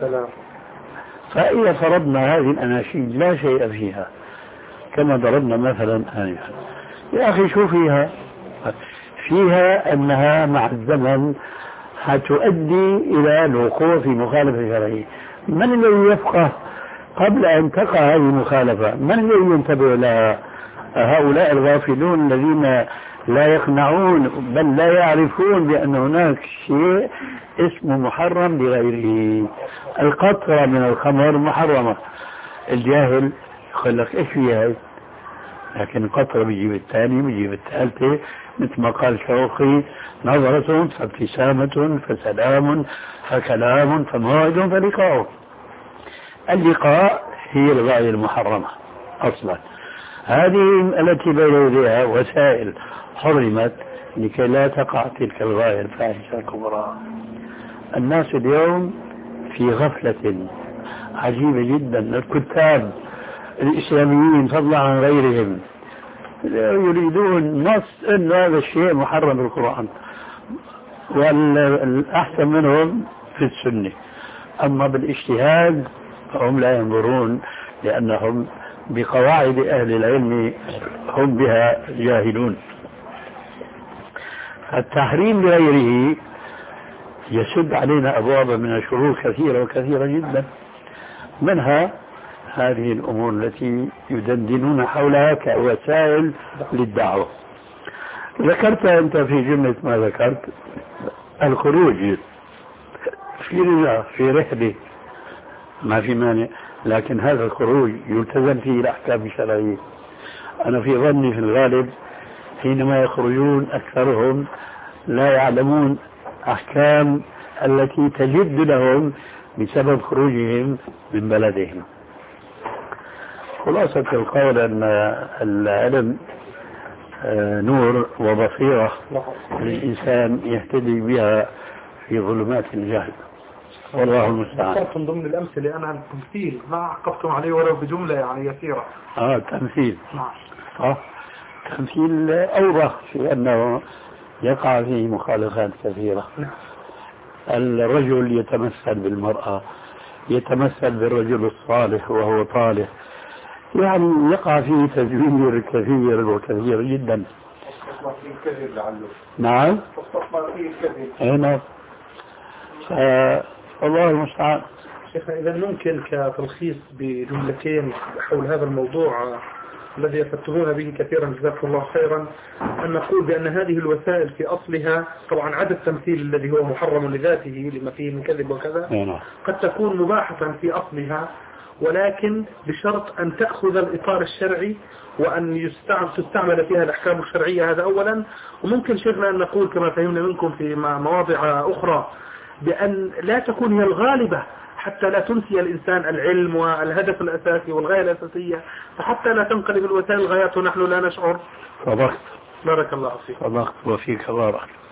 فإذا فرضنا هذه الأناشيد لا شيء فيها كما ضربنا مثلا آنفا، يا أخي شو فيها؟ فيها أنها مع الزمن هتؤدي إلى الوقوع في مخالفة شرعية. من الذي يفقه قبل أن تقع هذه المخالفة؟ من الذي ينتبه لها؟ هؤلاء الغافلون الذين لا يقنعون بل لا يعرفون بأن هناك شيء اسمه محرم لغيره. القطرة من الخمر محرمة، الجاهل يقول لك ايش فيها، لكن قطرة بيجيب الثاني بيجيب الثالثة، مثل ما قال شوقي نظرة فابتسامة فسلام فكلام فموعد فلقاء. اللقاء هي الغاية المحرمة أصلا. هذه التي بين يديها وسائل حرمت لكي لا تقع تلك الغاية الفاحشة الكبرى. الناس اليوم في غفلة عجيبة جدا. الكتاب الإسلاميين فضلا عن غيرهم يريدون نص أن هذا الشيء محرم بالقرآن، والأحسن منهم في السنة. أما بالاجتهاد فهم لا ينظرون لأنهم بقواعد أهل العلم هم بها جاهلون. التحريم لغيره يسد علينا أبوابا من الشرور كثيرة وكثيرة جدا، منها هذه الأمور التي يدندنون حولها كوسائل للدعوة. ذكرت أنت في جملة ما ذكرت الخروج في رجاء في رحلة ما في مانع، لكن هذا الخروج يلتزم فيه الأحكام الشرعية. أنا في ظني في الغالب حينما يخرجون أكثرهم لا يعلمون أحكام التي تجد لهم بسبب خروجهم من بلدهم. خلاصة القول أن العلم نور وبصيرة للإنسان يهتدي بها في ظلمات الجهل، والله المستعان.
ذكرت من ضمن الأمثلة أنا التمثيل ما عقبتم عليه ولو بجملة يعني يسيرة.
آه تمثيل.
نعم.
آه تمثيل أوضح في أنه يقع فيه مخالفات كثيرة.
نعم.
الرجل يتمثل بالمرأة، يتمثل بالرجل الصالح وهو طالح، يعني يقع فيه تزوير كثير وكثير جدا. نعم. نعم. الله المستعان.
شيخنا إذا ممكن كتلخيص بجملتين حول هذا الموضوع الذي يفتهون به كثيرا جزاكم الله خيرا، أن نقول بأن هذه الوسائل في أصلها طبعا عدا التمثيل الذي هو محرم لذاته لما فيه من كذب وكذا قد تكون مباحة في أصلها، ولكن بشرط أن تأخذ الإطار الشرعي وأن تستعمل فيها الأحكام الشرعية. هذا أولا. وممكن شيخنا أن نقول كما فهمنا منكم في مواضع أخرى بأن لا تكون هي الغالبة حتى لا تنسي الإنسان العلم والهدف الأساسي والغاية الأساسية، فحتى لا تنقلب الوسائل غايات ونحن لا نشعر.
صدقت.
بارك الله فيك.
صدقت وفيك بارك.